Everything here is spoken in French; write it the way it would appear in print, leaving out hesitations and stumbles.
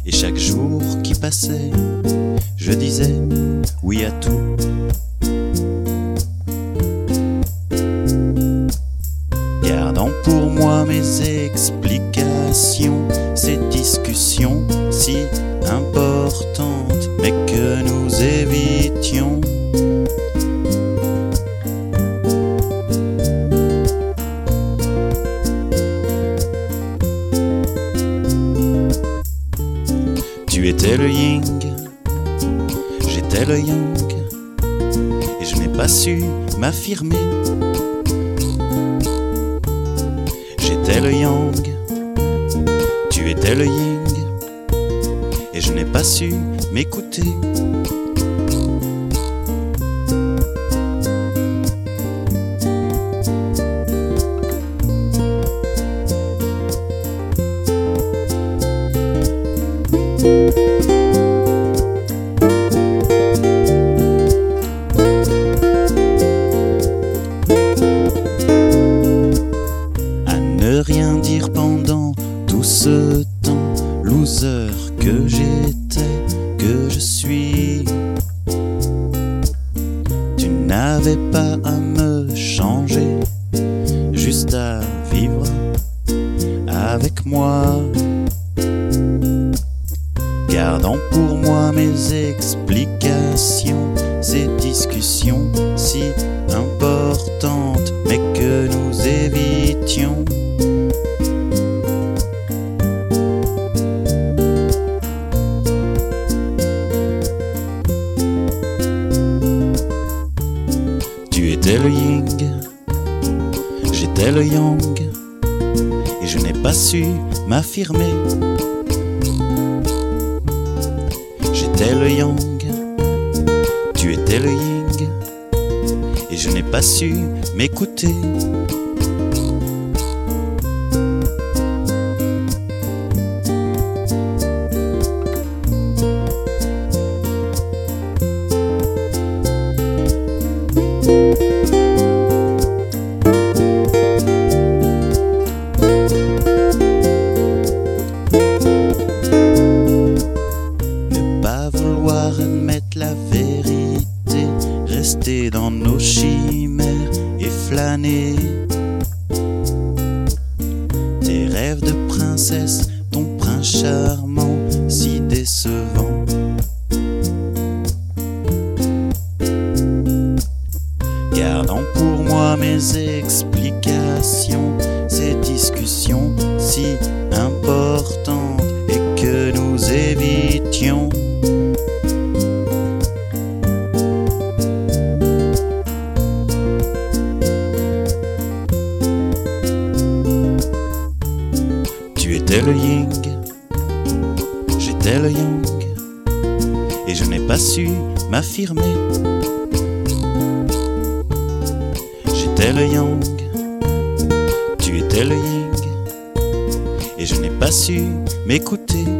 Et chaque jour qui passait, je disais oui à tout. Gardant pour moi mes explications, ces discussions si importantes, mais que nous évitions. Tu étais le yin, j'étais le yang, et je n'ai pas su m'affirmer. J'étais le yang, tu étais le yin, et je n'ai pas su m'écouter. Rien dire pendant tout ce temps, loser que j'étais, que je suis. Tu n'avais pas à me changer, juste à vivre avec moi. Gardant pour moi mes explications, ces discussions si importantes, mais que nous évitions. Tu étais le yin, j'étais le yang, et je n'ai pas su m'affirmer. J'étais le yang, tu étais le yin, et je n'ai pas su m'écouter. Admettre la vérité, rester dans nos chimères et flâner. Tes rêves de princesse, ton prince charmant, si décevant. Gardant pour moi mes explications, ces discussions si importantes, et que nous évitions. Tu étais le yin, j'étais le yang, et je n'ai pas su m'affirmer. J'étais le yang, tu étais le yin, et je n'ai pas su m'écouter.